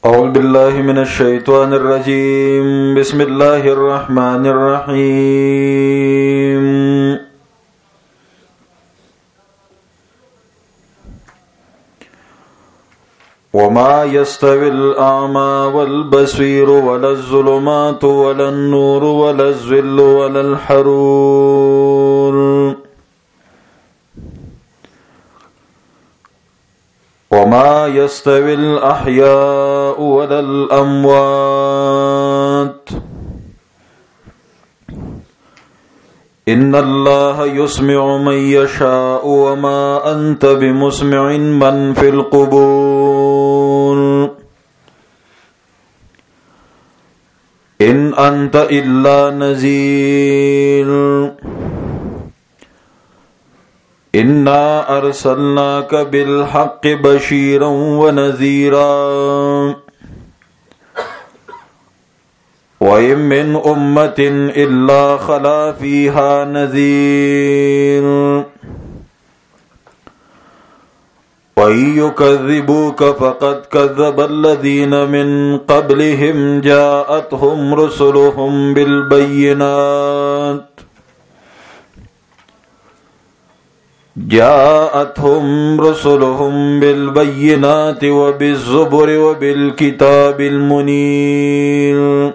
أعوذ بالله من الشيطان الرجيم. بسم الله الرحمن الرحيم. وما يستوي الأعمى والبصير ولا الظلمات ولا النور ولا الظل ولا الحرور. وما يستوي الأحياء ولا الأموات. إن الله يسمع من يشاء وما أنت بمسمع من في القبور. إن أنت إلا نذير. إنا أرسلناك بالحق بشيرا ونذيرا وإن من أمة إلا خلا فيها نذير. وإن يكذبوك فقد كذب الذين من قبلهم جاءتهم رسلهم بالبينات وبالزبر وبالكتاب المنير.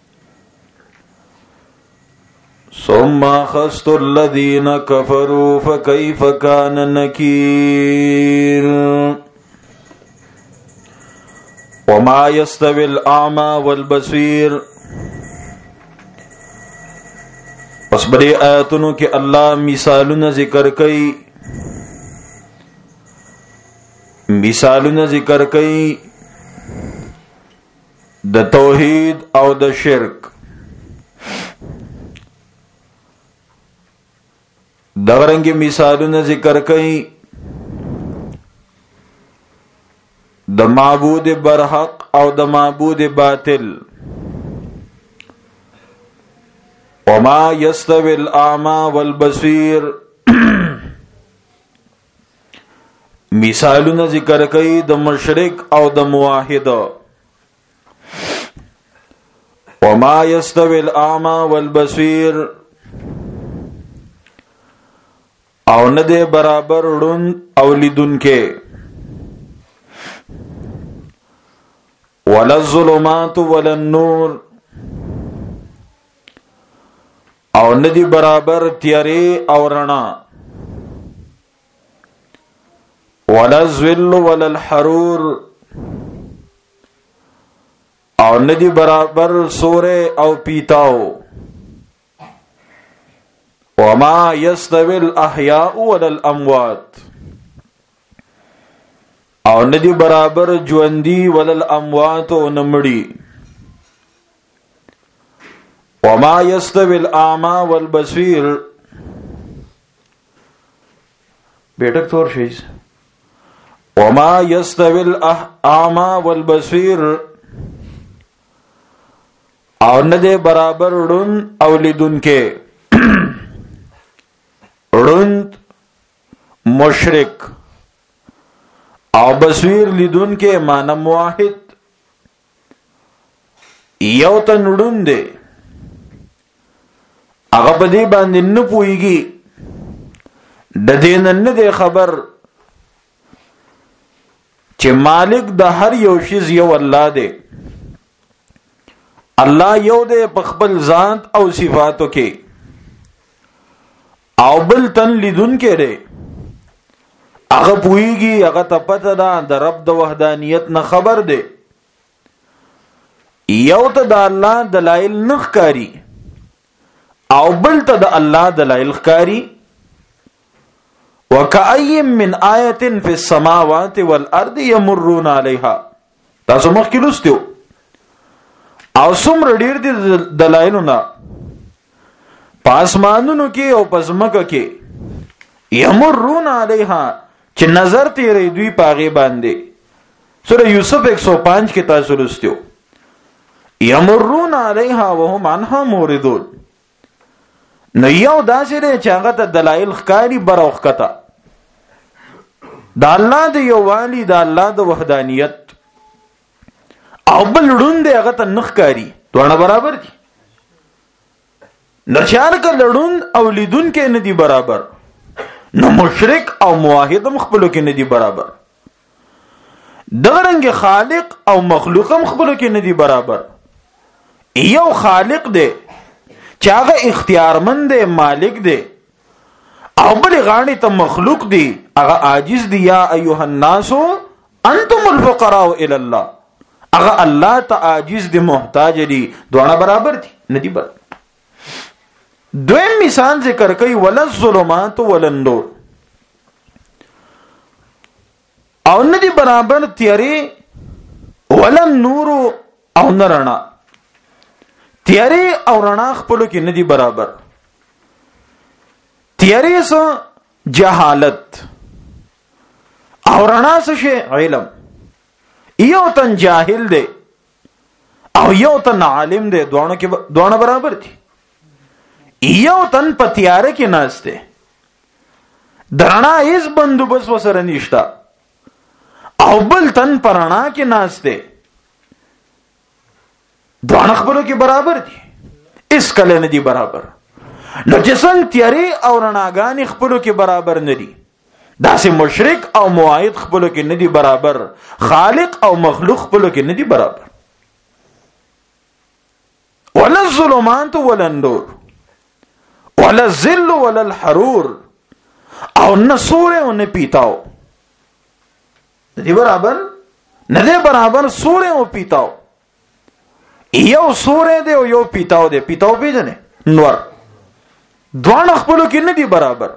ثم أخذت الذين كفروا فكيف كان نكير. وما يستوي الأعمى والبصير. پس بڑے آیاتونو کې الله مثالونه ذکر کوي د توحید او د شرک. دغرنګ مثالونه ذکر کوي د معبود برحق او د معبود باطل. وما يستوي الأعمى والبصير. مثالونه ذکر کوي د مشرک او د موحد. وما يستوي الأعمى والبصير. او نه دی برابر ړوند او لیدونکي. ولا الظلمات ولا النور. او ندی برابر تیاری او رڼا. ولا الظل ولا الحرور. او ندی برابر سورے او پیتاو. وما يستوي الأحياء ولا الأموات. او ندی برابر ژوندی ولا الأموات او نمړي. وما يستوي الأعمى والبصير. بیٹک طور شیز. وما يستوي الأعمى والبصير. او ندے برابر ړوند او لیدونکے. ړوند مشرک او بصیر لیدونکے معنی موحد. یو تن ړوند دے هغه په دې باندې نه پوهیږي، د دې نه دی خبر چې مالک د هر یو شی یو الله دی. الله یو دی په خپل ذات او صفاتو کې، او بل تن لیدونکی دی. هغه پوهیږي، هغه ته پته ده د رب د وحدانیت نه خبر دی. یو ته د الله دلایل نه ښکاري او بل ته د الله دلایل ښکاري. وکأی من آیة فی السماوات والارض یمرون علیها. تاسو مخکې لوستو. او څومره ډیر دي دلایلونه په اسمانونو کې او په ځمکه کې. یمرون علیها چې نظر تیری دوی په هغې باندې. سوره یوسف 105 کې تاسو لوستو. یمرون علیها وهم عنها موردون. نو یو داسې دی چې هغه ته دلایل ښکاري بر او ښکته د الله د یووالي، د الله د وحدانیت، او بل لړون دی هغه ته نخ کاری دوه برابر دي. نشان کا لړون او لیدون کې نه دي برابر، نو مشرک او موحد مخبلو کې نه دي برابر. دغرنګ خالق او مخلوق مخبلو کې نه دي برابر. یو خالق دی چې هغه اختیارمند دی، مالک دی، او بل غاڼې ته مخلوق دی هغه عاجز دی. یا ایها الناس انتم الفقراء الى الله، هغه الله ته عاجز دی، محتاج دی. دوه برابر دي نه دي برابر. دویم مثال ذکر کوي ولا الظلمات ولا النور، او نه دي برابر تیاری ولا النور او نه رڼا. تیاری او رڼا خپلو کې نه دي برابر. تیاری سه جهالت او رڼا څه شي علم. یو تن جاهل دی او یو تن عالم دی، دوه برابر دي. یو تن په تیاره کې ناشته، درنا هیڅ بندوبست وسره نشتا، او بل تن په رڼا کې ناشته، دوه خبرو کې برابر دي، اس کله نه دي برابر. نو چې څنګه تیاری او رڼاګانې خپلو کې برابر نه دي، داسې مشرک او موحد خپلو کې نه دي برابر، خالق او مخلوق خپلو کې نه دي برابر. ولا الظلمات ولا النور ولا الظل ولا الحرور، او نه سورې او نه پیتاو. دې برابر نه دي برابر سورې او پیتاو. یو سورې دی او یو پیتاو دی. پیتاو پیژنې نور، دوه خپلو کې نه دي برابر.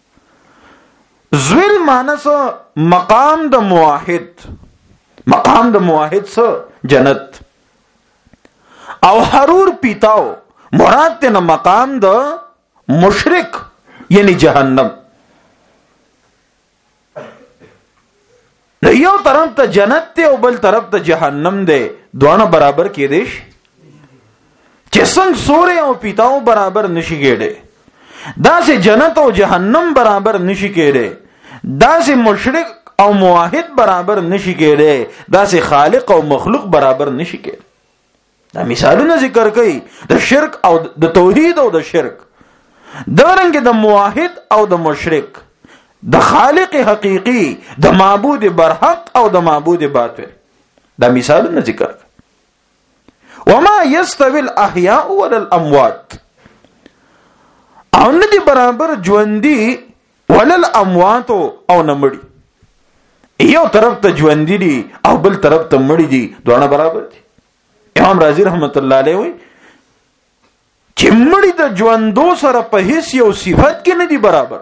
ذل مانس مقام د موحد، مقام د موحد سره جنت، او حرور پیتاو مراد ته مقام د مشرک یعنی جهنم. یو طرف ته جنت ته او بل طرف ته جهنم دی، دوه برابر کې دي. چې څنګه سورې او پیتاو برابر نشي کېدی، داسې جنت او جهنم برابر نشي کېدی، داسې مشرک او موحد برابر نشي کېدی، داسې خالق او مخلوق برابر نشي کېدی. دا مثالونه ذکر کوي د شرک او د توحید او د شرک، دغرنګ د موحد او د مشرک، د خالق حقیقی، د معبود برحق او د معبود باطل. دا مثالونه ذکر کوي. وما يستوي الاحياء ولا الاموات، او نه دي برابر ژوندۍ ولا الاموات او نه مړي. یو طرف ته ژوندۍ دي او بل طرف ته مړي دي، دوه برابر دي. امام رازی رحمت الله علیه وی چې مړي د ژوندو سره په هیڅ یو صفت کې نه دي برابر.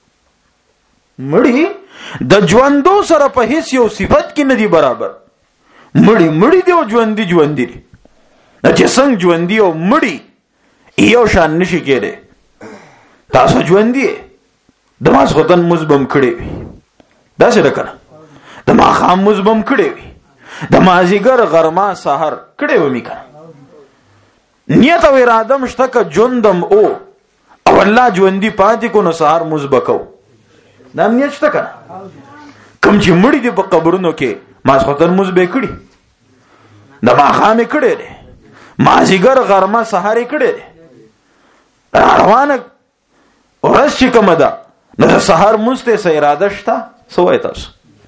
مړي د ژوندو سره په هیڅ یو صفت کې نه دي برابر. مړي دي او ژوندۍ دي. چې څنګه ژوندۍ او مړي یو شان نشي کېدی. تاسو ژوندۍ د ماسختن مزبم کړي وي، داسې ده کنه، د ماښام مزبم کړي وي، د مازیګر غرمه سحر کړي وي کنه. نیت او اراده مشته ک جوندم او الله ژوندۍ پاتې کو نو سحر مزبکو، دا نیت شته کنه. کوم چې مړي دي په قبرونو کې ماسختن مزبه کړي، د ماښام کړي دي، مازیګر غرمه سحر کړي دي، روانه ورځ چې کومه ده نو د سحر مسته سه اراده شته. سوای تاسو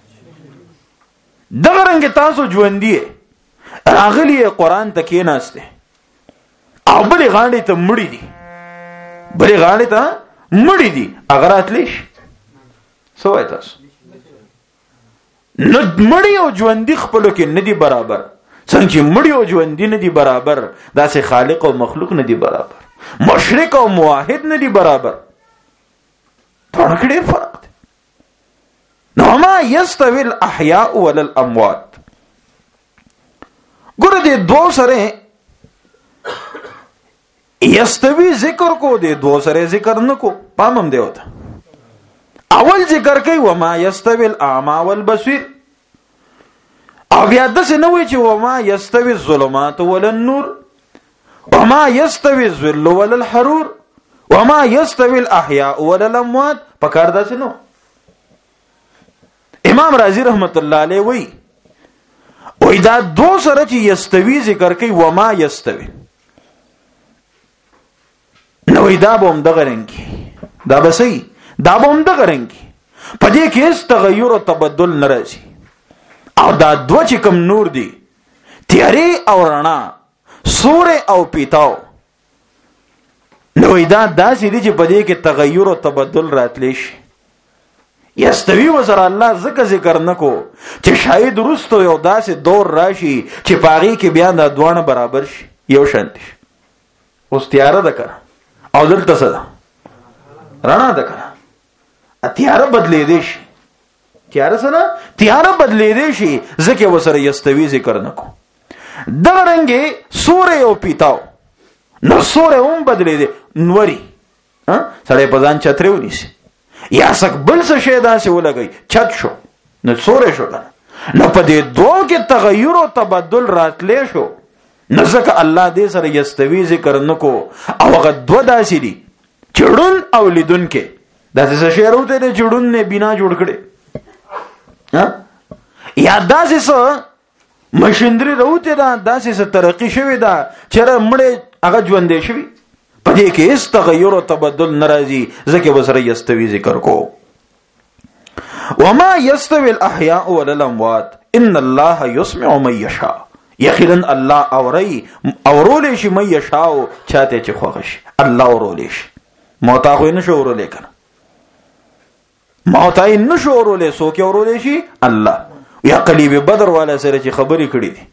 دغه رنګ تاسو ژوندۍ راغلی قرآن ته کېناسته، او بلې غاڼې ته مړي دي، بلې غاڼې ته مړي دي، هغه راتلی شي. سوای تاسو نو مړي او ژوندۍ خپلو کې نه دي برابر. څنګه چې مړي او ژوندۍ نه دي برابر، داسې خالق او مخلوق نه دي برابر، مشرک او موحد نه دي برابر. ټول کې ډېر فرق دی. نو ما یستوی الاحیاء ولا الاموات. ګوره دې دوه سره یستوی ذکر کو، دې دوه سره ذکر نکو. پامم دی وته اول ذکر کوي وما یستوی الاعمى والبصیر، او بیا داسې نه وایي چې وما یستوی الظلمات ولا النور، وما یستوی الظل ولا الحرور، وما یستوی الاحیاء ولا الاموات. پکار داسې نو. امام رازی رحمت الله علیه وی وای دا دو سره چې یستوی ذکر کوي وما یستوی، نو دا به هم دغه رنګي، دا به صحیح، دا به هم دغه رنګي، په دې کې هیڅ تغیر او تبدل نه راځي. او دا دو چې کوم نور دي، تیارې او رڼا، سورې او پیتاو، نو دا داسې دي چې په دې کې تغیر او تبدل راتلی شي. یستوی وسره الله ذکر ذکر نکو چې شاید رستو یو داسې دور راشي چې پاغي کې بیا د دوانه برابر شي، یو شانتي. اوس تیار ده کړه او دلته څه ده؟ رڼا ده کړه. تیار بدلې دي شي، تیار سره تیار بدلې دي شي، ځکه وسره یستوی ذکر نکو. دغه رنګي سورې او پیتاو، نو سورې هم بدلې دي، نوري سړی په ځان چترې ونیسي یا سک بل څه شی داسې ولګي چت شو، نو سورې شو کنه. نو په دې دوه کې تغیر او تبدل راتلی شو، نو ځکه الله دې سره یستوی ذکر نکو. او هغه دوه داسې دي چړون او لیدون کې، داسې څه شی راوته دي چړون نه بنا جوړ کړي، یا داسې څه مشندري راوته ده، داسې څه ترقی شوی ده چې مړې هغه ژوندې شوی. په دې کې هیڅ تغیر او تبدل ناراضي، ځکه وسره یستوی ذکر کو. وما یستوی الاحیاء والاموات ان الله یسمع من یشاء، یقینا الله اورول شي من یشاء، چاته چې خوښ شي الله اورول شي. موت خو نه شو اورول کنه، موت یې نه شو اورول، څوک اورول شي؟ الله. یا قلیب بدر والا سره چې خبرې کړې دي،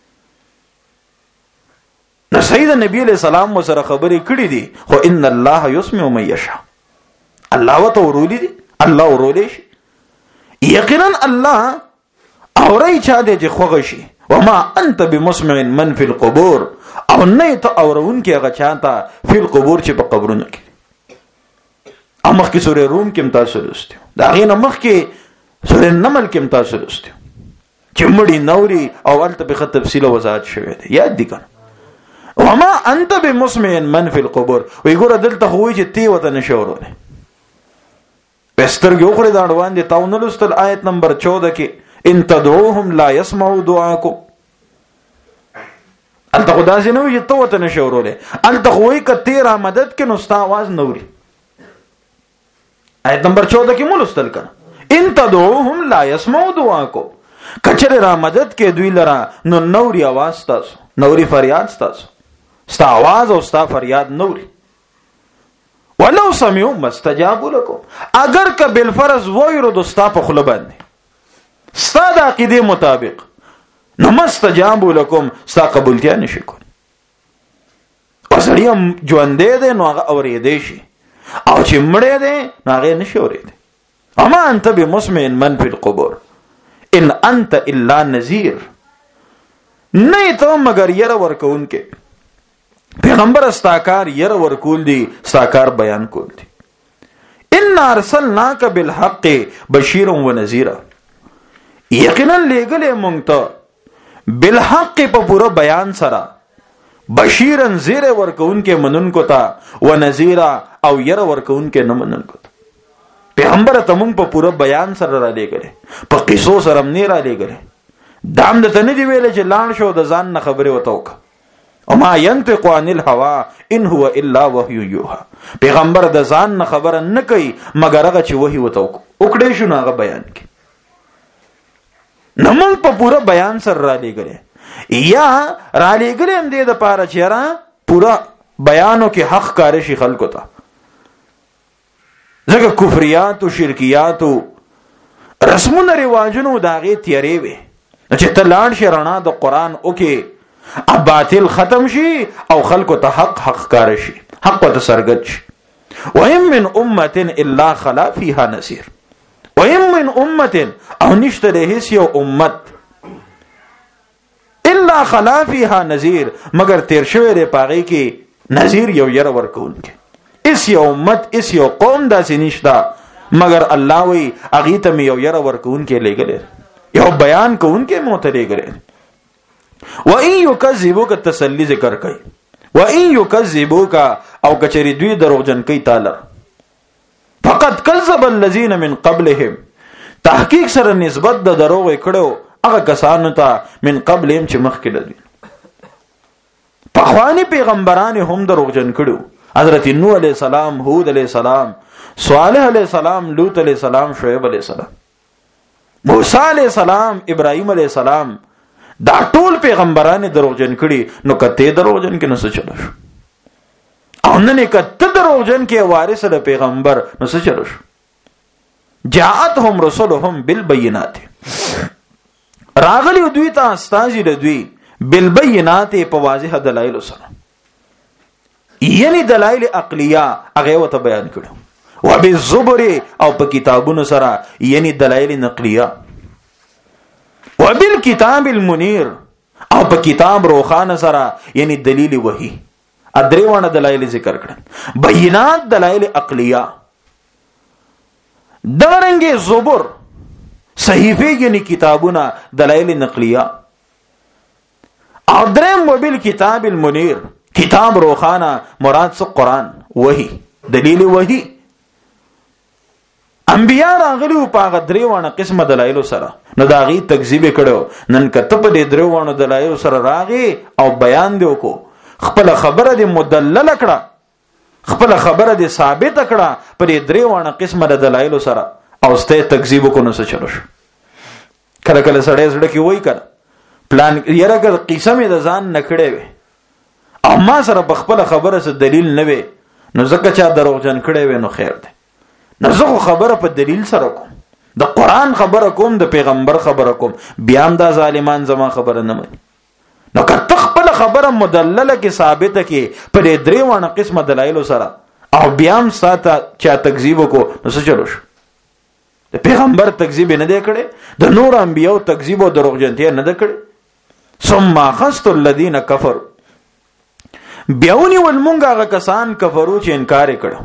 نو سید نبی علیہ السلام وسره خبرې کړې دي، خو ان الله یسمع من یشاء، الله وته ورولې دي، الله ورولې شي. یقینا الله اوري چا دې چې خوښ شي. وما انت بمسمع من فی القبور، او نه ته اورون کې هغه چاته فی القبور چې په قبرونو کې. امخ کې سورې روم کې تاسو لوستو، دا غینه مخ کې سورې نمل کې تاسو لوستو چې مړی نوري او الته په تفصیل وضاحت شوی دی، یاد دي کنه. وما انت بمسمع من فی القبور، وی ګوره دلته خو چې تی وته نشورونه پستر یو خوري دا روان دي. تاو نه لوستل آیت نمبر 14 کې ان تدعوهم لا يسمعوا دعاءكم، الته خدا سي نو چې تو وته نشورونه، الته خو یې کته را مدد کې نو ستا आवाज نوري. آیت نمبر 14 کې مو لوستل کړه ان تدعوهم لا يسمعوا دعاءكم، کچره را مدد کې دوی لرا نو نوري आवाज تاسو، نوري فریاد تاسو، ستا आवाज او ستا فریاد نوري. ولو سمعوا مستجابوا لكم، اگر که بالفرض وایرو دوستا په خله باندې ستا د عقیده مطابق، نو مستجابوا لكم ستا قبولتیا نشي کول. وسړی ژوندې ده نو هغه اورېدې شي، او چې مړې ده نو هغه نشي اورېدې. اما انت بمسمع من في القبور ان انت الا نذير، نه ته مگر ير ورکون کې. پیغمبر استاکار ير ورکول دي، استاکار بیان کول دي. ان ارسلناک بالحق بشيرا ونذيرا، یقینا لګلې مونږ ته بالحق په پورا بیان سره، بشيرا زیر ورکون کې منن کو تا، ونذيرا او ير ورکون کې نه منن کو تا. پیغمبر ته مونږ په پورا بیان سره را لګلې، په قصو سره نه را لګلې. دام د تنه دی ویل چې لاړ شو د ځان نه خبره وتاوک. وما ينطق عن الهوى ان هو الا وحي يوحى، پیغمبر د ځان نه خبره نه کوي مگر هغه چې وحي وتاوک وکړې شو هغه بیان کی. نمون په پورا بیان سره را لګلې، یا را لګلې هم دې د پاره چې را پورا بیانو کې حق کار شي خلکو ته. ځکه کفریات او شرکیات او رسمونه رواجونو داغه تیارې وي، چې ته لاړ شې رڼا د قران او کې اب باطل ختم شي او خلکو ته حق کار شي، حق ته سرګت شي. وَإِن مِّنْ أُمَّةٍ إِلَّا خَلَا فِيهَا نَذِيرٌ، وَإِن مِّنْ أُمَّةٍ او نشته د هیڅ یو امت الا خلا فيها نذير مگر تیر شوی دی پاغي کې نذیر یو ير ورکون کې. اس یو امت اس یو قوم داسې نشتا مگر الله وی اغه ته یو ير ورکون کې لګل، یو بیان کوون کې مو ته لګل. وَإِن يُكَذِّبُوكَ تسلی ذکر کوي، وَإِن يُكَذِّبُوكَ او کچری دوی دروغجن کوي تعالی، فقط كذب الذين من قبلهم، تحقیق سره نسبت د دروغ کړو هغه کسانو ته من قبلهم چې مخکې د دوی پخوانی پیغمبران هم دروغجن کړو. حضرت نوح علیہ السلام، هود علیہ السلام، صالح علیہ السلام، لوط علیہ السلام، شعیب علیہ السلام، موسی علیہ السلام، ابراهیم علیہ السلام، دا ټول پیغمبران دروغجن کړي. نو کته دروغجن کې نو څه چلو شو؟ او نن کته دروغجن کې وارث د پیغمبر نو څه چلو شو؟ جاءتهم رسلهم بالبينات، راغلی دوی ته استازي د دوی بالبينات په واضح دلایل سره، یعنی دلایل عقلیه هغه وته بیان کړو، وبالزبر او په کتابونو سره یعنی دلایل نقلیه، وبالکتاب المنیر او په کتاب روخانه سره یعنی دلیل وحی. ادریوانه دلایل ذکر کړل، بینات دلایل عقلیه، دغرنګ زبر صحیفه یعنی کتابونه دلایل نقلیه، او درم وبالکتاب المنیر کتاب روخانه مراد څه قرآن وحی دلیل وحی. انبیاء راغلیو په دریوانه قسمه دلایل سره، نو دا غي تکذیب کړو. نن کته په دې دریوانه دلایل سره راغی او بیان دی وکړو، خپل خبره دې مدلل کړه، خپل خبره دې ثابت کړه په دې دریوانه قسمه دلایل سره، او ستې تکذیب کو نو څه چلو شو؟ کله کله سړی زړه کې وای کړه پلان یره کړه قسمه د ځان نکړې وي، او ما سره په خپل خبره څه دلیل نه وي، نو زکه چا دروغجن کړي وي نو خیر دی. نو زه خبره په دلیل سره کوم، د قرآن خبره کوم، د پیغمبر خبره کوم، بیا هم دا ظالمان زما خبره نه مني. نو که خپل خبره مدلله کې ثابته کې په دې دریوانه قسمه دلایل سره، او بیا هم ساته چا تکذیب کو نو څه چلو شو؟ د پیغمبر تکذیب نه دی کړي، د نور انبیو تکذیب او دروغجنتیا نه دی کړي. ثم اخذت الذين كفروا، بیاونی والمونږ هغه کسان کفرو چې انکار کړو.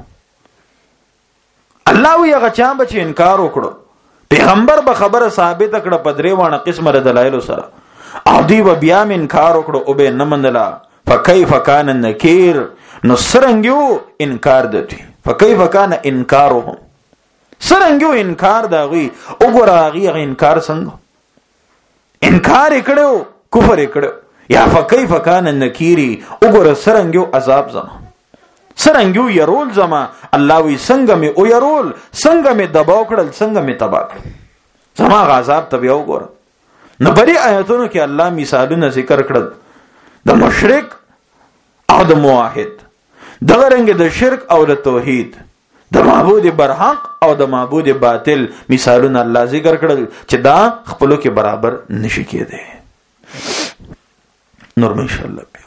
الله وی هغه چا به چې انکار وکړو، پیغمبر به خبره ثابت کړه په دریوانه قسمه دلایل سره، او دی به بیا انکار وکړو او به نه منله. فکیف کان النکیر، نو سرنګیو انکار دتی، فکیف کان انکارهم، سرنګیو انکار داغي. وګوره هغه انکار څنګه انکار کړو، کفر کړو. یا فکیف کان النکیری، وګوره سرنګیو عذاب زما، سرنګیو يرول زما. الله وی څنګه می او يرول، څنګه می دباو کړل، څنګه می تبا کړل زما عذاب ته بیا وګوره. نو بری آیاتونو کې الله مثالونه ذکر کړل د مشرک او د موحد، دغه رنګ د شرک او د توحید، د معبود برحق او د معبود باطل مثالونه الله ذکر کړل چې دا خپلو کې برابر نشي کېدی. نور ان شاء الله.